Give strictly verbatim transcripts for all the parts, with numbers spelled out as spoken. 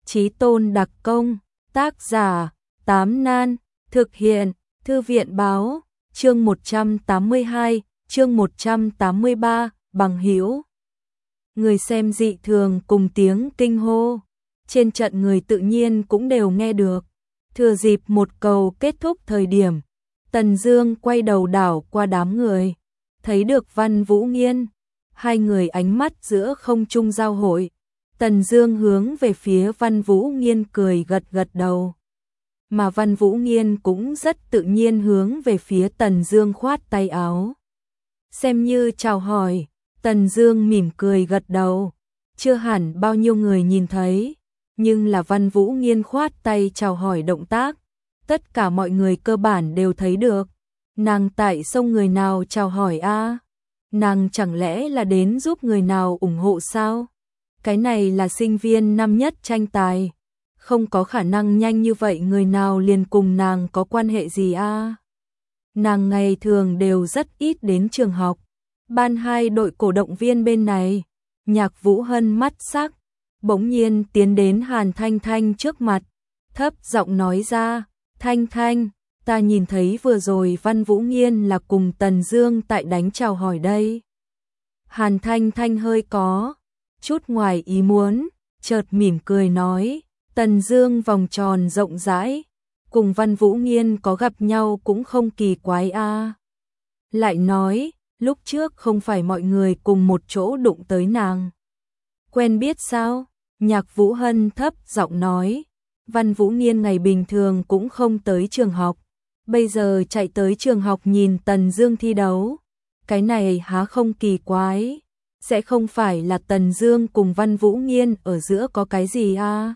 Chí tôn đặc công, tác giả, Tám Nan, thực hiện, Thư viện báo, chương một trăm tám mươi hai, chương một trăm tám mươi ba, bằng hữu. Người xem dị thường cùng tiếng kinh hô, trên trận người tự nhiên cũng đều nghe được. Thừa dịp một cầu kết thúc thời điểm, Tần Dương quay đầu đảo qua đám người, thấy được Văn Vũ Nghiên, hai người ánh mắt giữa không trung giao hội. Tần Dương hướng về phía Văn Vũ Nghiên cười gật gật đầu, mà Văn Vũ Nghiên cũng rất tự nhiên hướng về phía Tần Dương khoát tay áo, xem như chào hỏi. Tần Dương mỉm cười gật đầu, chưa hẳn bao nhiêu người nhìn thấy, nhưng là Văn Vũ Nghiên khoát tay chào hỏi động tác, tất cả mọi người cơ bản đều thấy được. Nàng tại sông người nào chào hỏi a? À? Nàng chẳng lẽ là đến giúp người nào ủng hộ sao? Cái này là sinh viên năm nhất tranh tài, không có khả năng nhanh như vậy người nào liền cùng nàng có quan hệ gì a? À? Nàng ngày thường đều rất ít đến trường học. Ban hai đội cổ động viên bên này, Nhạc Vũ Hân mắt sắc, bỗng nhiên tiến đến Hàn Thanh Thanh trước mặt, thấp giọng nói ra, Thanh Thanh, ta nhìn thấy vừa rồi Văn Vũ Nghiên là cùng Tần Dương tại đánh chào hỏi đây. Hàn Thanh Thanh hơi có chút ngoài ý muốn, chợt mỉm cười nói, Tần Dương vòng tròn rộng rãi, cùng Văn Vũ Nghiên có gặp nhau cũng không kỳ quái a. À. Lại nói, lúc trước không phải mọi người cùng một chỗ đụng tới nàng. Quen biết sao? Nhạc Vũ Hân thấp giọng nói, Văn Vũ Nghiên ngày bình thường cũng không tới trường học, bây giờ chạy tới trường học nhìn Tần Dương thi đấu, cái này há không kỳ quái, sẽ không phải là Tần Dương cùng Văn Vũ Nghiên ở giữa có cái gì a? À?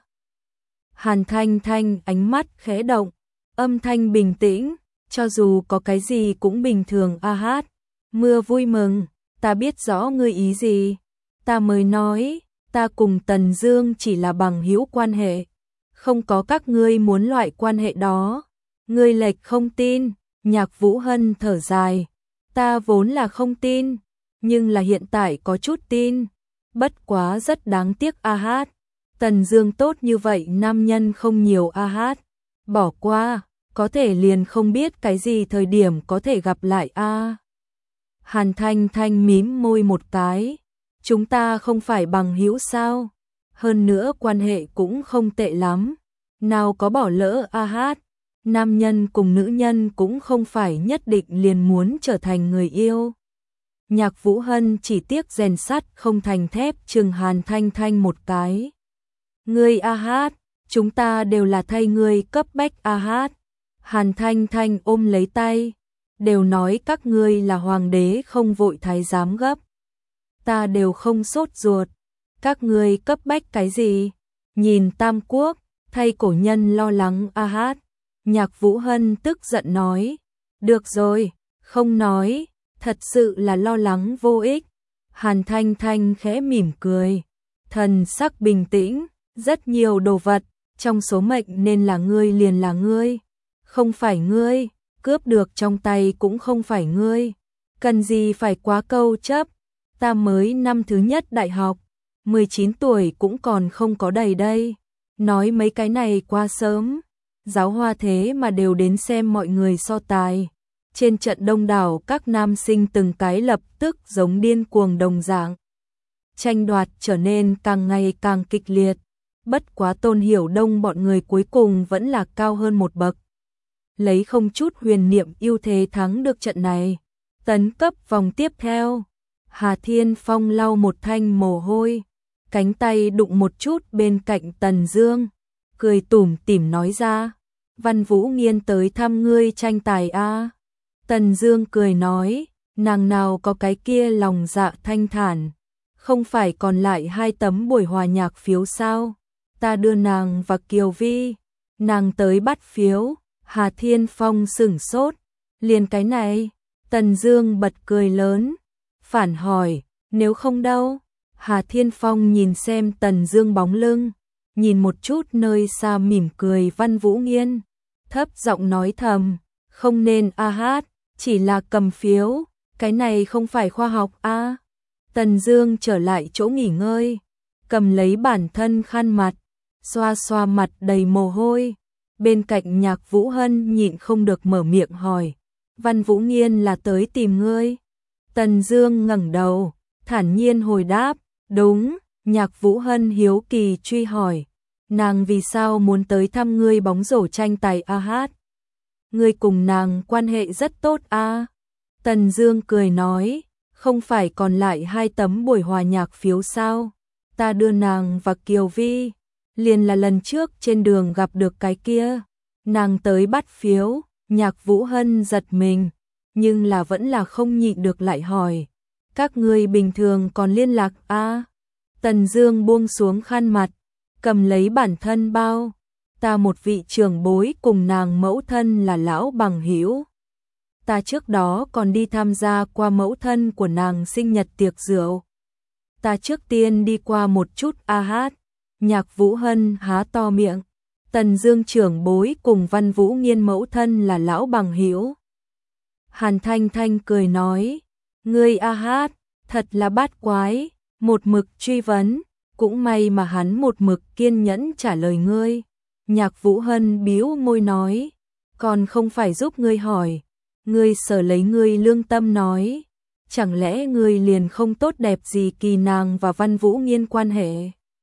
Hàn Thanh Thanh ánh mắt khẽ động, âm thanh bình tĩnh, cho dù có cái gì cũng bình thường a hát. Mưa vui mừng, ta biết rõ ngươi ý gì, ta mới nói, ta cùng Tần Dương chỉ là bằng hữu quan hệ, không có các ngươi muốn loại quan hệ đó. Ngươi lệch không tin. Nhạc Vũ Hân thở dài, ta vốn là không tin, nhưng là hiện tại có chút tin, bất quá rất đáng tiếc a hát. Tần Dương tốt như vậy nam nhân không nhiều a hát, bỏ qua, có thể liền không biết cái gì thời điểm có thể gặp lại a. Hàn Thanh Thanh mím môi một cái, chúng ta không phải bằng hữu sao? Hơn nữa quan hệ cũng không tệ lắm, nào có bỏ lỡ a hát. Nam nhân cùng nữ nhân cũng không phải nhất định liền muốn trở thành người yêu. Nhạc Vũ Hân chỉ tiếc rèn sắt không thành thép chừng Hàn Thanh Thanh một cái. Ngươi a hát, chúng ta đều là thay ngươi cấp bách a hát. Hàn Thanh Thanh ôm lấy tay, đều nói các ngươi là hoàng đế không vội thái giám gấp. Ta đều không sốt ruột, các ngươi cấp bách cái gì? Nhìn Tam Quốc, thay cổ nhân lo lắng a hát. Nhạc Vũ Hân tức giận nói, được rồi, không nói, thật sự là lo lắng vô ích. Hàn Thanh Thanh khẽ mỉm cười, thần sắc bình tĩnh, rất nhiều đồ vật, trong số mệnh nên là ngươi liền là ngươi, không phải ngươi, cướp được trong tay cũng không phải ngươi, cần gì phải quá câu chấp, ta mới năm thứ nhất đại học, mười chín tuổi cũng còn không có đầy đây, nói mấy cái này quá sớm. Giáo hoa thế mà đều đến xem mọi người so tài. Trên trận đông đảo các nam sinh từng cái lập tức giống điên cuồng đồng dạng. Tranh đoạt trở nên càng ngày càng kịch liệt. Bất quá Tôn Hiểu Đông bọn người cuối cùng vẫn là cao hơn một bậc. Lấy không chút huyền niệm ưu thế thắng được trận này. Tấn cấp vòng tiếp theo. Hà Thiên Phong lau một thanh mồ hôi. Cánh tay đụng một chút bên cạnh Tần Dương. Cười tủm tỉm nói ra, Văn Vũ Nghiên tới thăm ngươi tranh tài a. À? Tần Dương cười nói, nàng nào có cái kia lòng dạ thanh thản, không phải còn lại hai tấm buổi hòa nhạc phiếu sao? Ta đưa nàng và Kiều Vi, nàng tới bắt phiếu. Hà Thiên Phong sững sốt, liền cái này? Tần Dương bật cười lớn, phản hỏi, nếu không đâu? Hà Thiên Phong nhìn xem Tần Dương bóng lưng, nhìn một chút nơi xa mỉm cười Văn Vũ Nghiên, thấp giọng nói thầm, không nên a hát, chỉ là cầm phiếu, cái này không phải khoa học a. À. Tần Dương trở lại chỗ nghỉ ngơi, cầm lấy bản thân khăn mặt, xoa xoa mặt đầy mồ hôi. Bên cạnh Nhạc Vũ Hân nhịn không được mở miệng hỏi, Văn Vũ Nghiên là tới tìm ngươi? Tần Dương ngẩng đầu, thản nhiên hồi đáp, đúng. Nhạc Vũ Hân hiếu kỳ truy hỏi, nàng vì sao muốn tới thăm ngươi bóng rổ tranh tài a hát? Ngươi cùng nàng quan hệ rất tốt a. Tần Dương cười nói, không phải còn lại hai tấm buổi hòa nhạc phiếu sao? Ta đưa nàng và Kiều Vi, liền là lần trước trên đường gặp được cái kia. Nàng tới bắt phiếu. Nhạc Vũ Hân giật mình, nhưng là vẫn là không nhịn được lại hỏi, các ngươi bình thường còn liên lạc a? Tần Dương buông xuống khăn mặt, cầm lấy bản thân bao, ta một vị trưởng bối cùng nàng mẫu thân là lão bằng hữu. Ta trước đó còn đi tham gia qua mẫu thân của nàng sinh nhật tiệc rượu. Ta trước tiên đi qua một chút a hát. Nhạc Vũ Hân há to miệng. Tần Dương trưởng bối cùng Văn Vũ Nghiên mẫu thân là lão bằng hữu. Hàn Thanh Thanh cười nói, ngươi a hát, thật là bát quái, một mực truy vấn, cũng may mà hắn một mực kiên nhẫn trả lời ngươi. Nhạc Vũ Hân bĩu môi nói, còn không phải giúp ngươi hỏi, ngươi sở lấy ngươi lương tâm nói, chẳng lẽ ngươi liền không tốt đẹp gì kỳ nàng và Văn Vũ Nghiên quan hệ?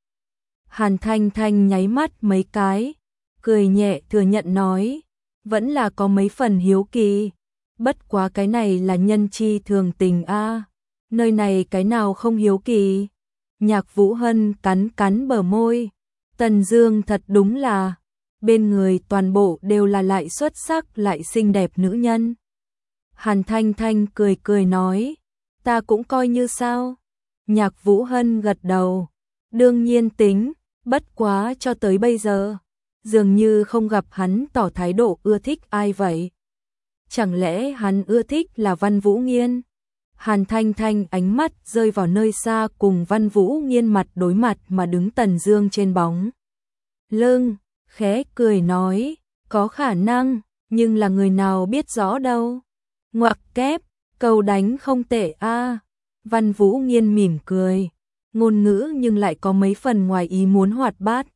Hàn Thanh Thanh nháy mắt mấy cái, cười nhẹ thừa nhận nói, vẫn là có mấy phần hiếu kỳ, bất quá cái này là nhân chi thường tình a, nơi này cái nào không hiếu kỳ. Nhạc Vũ Hân cắn cắn bờ môi, Tần Dương thật đúng là, bên người toàn bộ đều là lại xuất sắc lại xinh đẹp nữ nhân. Hàn Thanh Thanh cười cười nói, ta cũng coi như sao. Nhạc Vũ Hân gật đầu, đương nhiên tính, bất quá cho tới bây giờ, dường như không gặp hắn tỏ thái độ ưa thích ai vậy. Chẳng lẽ hắn ưa thích là Văn Vũ Nghiên? Hàn Thanh Thanh ánh mắt rơi vào nơi xa cùng Văn Vũ Nghiên mặt đối mặt mà đứng Tần Dương trên bóng lưng, khẽ cười nói, có khả năng, nhưng là người nào biết rõ đâu. Ngoặc kép, câu đánh không tệ a. Văn Vũ Nghiên mỉm cười, ngôn ngữ nhưng lại có mấy phần ngoài ý muốn hoạt bát.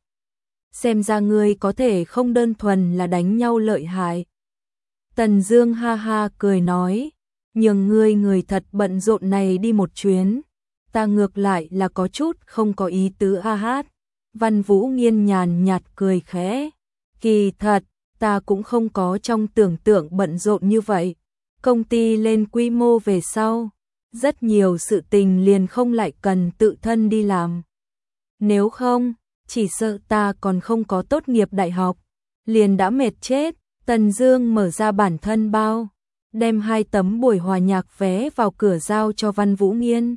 Xem ra ngươi có thể không đơn thuần là đánh nhau lợi hại. Tần Dương ha ha cười nói, nhường ngươi người thật bận rộn này đi một chuyến, ta ngược lại là có chút không có ý tứ a hát. Văn Vũ Nghiên nhàn nhạt cười khẽ, kỳ thật, ta cũng không có trong tưởng tượng bận rộn như vậy. Công ty lên quy mô về sau, rất nhiều sự tình liền không lại cần tự thân đi làm. Nếu không, chỉ sợ ta còn không có tốt nghiệp đại học, liền đã mệt chết. Tần Dương mở ra bản thân bao, đem hai tấm buổi hòa nhạc vé vào cửa giao cho Văn Vũ Nghiên.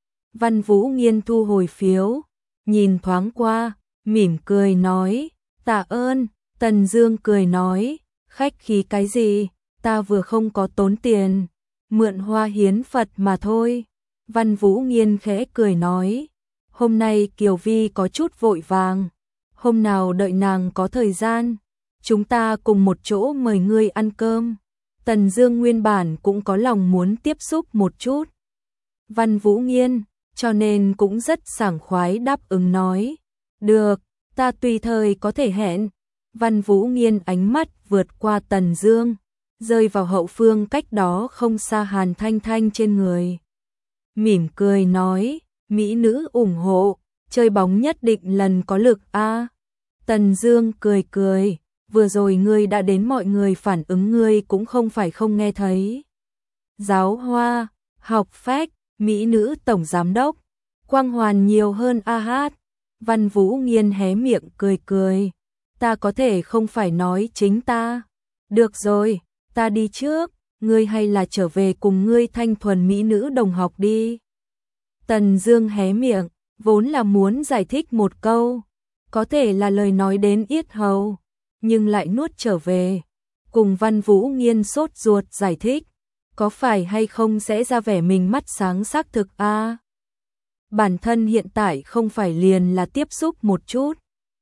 Văn Vũ Nghiên thu hồi phiếu, nhìn thoáng qua, mỉm cười nói, tạ ơn. Tần Dương cười nói, khách khí cái gì, ta vừa không có tốn tiền, mượn hoa hiến Phật mà thôi. Văn Vũ Nghiên khẽ cười nói, hôm nay Kiều Vi có chút vội vàng, hôm nào đợi nàng có thời gian, chúng ta cùng một chỗ mời ngươi ăn cơm. Tần Dương nguyên bản cũng có lòng muốn tiếp xúc một chút Văn Vũ Nghiên, cho nên cũng rất sảng khoái đáp ứng nói, được, ta tùy thời có thể hẹn. Văn Vũ Nghiên ánh mắt vượt qua Tần Dương, rơi vào hậu phương cách đó không xa Hàn Thanh Thanh trên người. Mỉm cười nói, mỹ nữ ủng hộ, chơi bóng nhất định lần có lực a. Tần Dương cười cười, vừa rồi ngươi đã đến mọi người phản ứng ngươi cũng không phải không nghe thấy. Giáo hoa, học phách, mỹ nữ tổng giám đốc, quang hoàn nhiều hơn a hát. Văn Vũ Nghiên hé miệng cười cười, ta có thể không phải nói chính ta. Được rồi, ta đi trước, ngươi hay là trở về cùng ngươi thanh thuần mỹ nữ đồng học đi. Tần Dương hé miệng, vốn là muốn giải thích một câu, có thể là lời nói đến yết hầu, nhưng lại nuốt trở về, cùng Văn Vũ Nghiên sốt ruột giải thích, có phải hay không sẽ ra vẻ mình mắt sáng xác thực a? À? Bản thân hiện tại không phải liền là tiếp xúc một chút,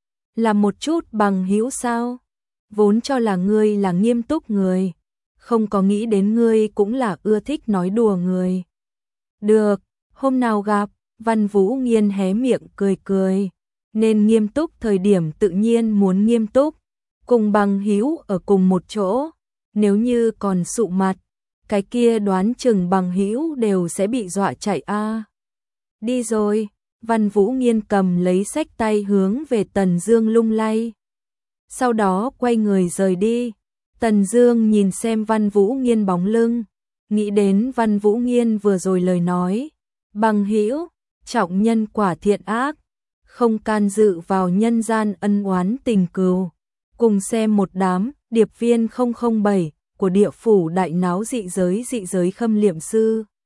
là một chút bằng hữu sao? Vốn cho là ngươi là nghiêm túc người, không có nghĩ đến ngươi cũng là ưa thích nói đùa người. Được, hôm nào gặp. Văn Vũ Nghiên hé miệng cười cười, nên nghiêm túc thời điểm tự nhiên muốn nghiêm túc, cùng bằng hữu ở cùng một chỗ, nếu như còn sụ mặt, cái kia đoán chừng bằng hữu đều sẽ bị dọa chạy a. À. Đi rồi, Văn Vũ Nghiên cầm lấy sách tay hướng về Tần Dương lung lay. Sau đó quay người rời đi. Tần Dương nhìn xem Văn Vũ Nghiên bóng lưng, nghĩ đến Văn Vũ Nghiên vừa rồi lời nói, bằng hữu, trọng nhân quả thiện ác, không can dự vào nhân gian ân oán tình cừu. Cùng xem một đám điệp viên không không bảy của địa phủ đại náo dị giới dị giới khâm liệm sư.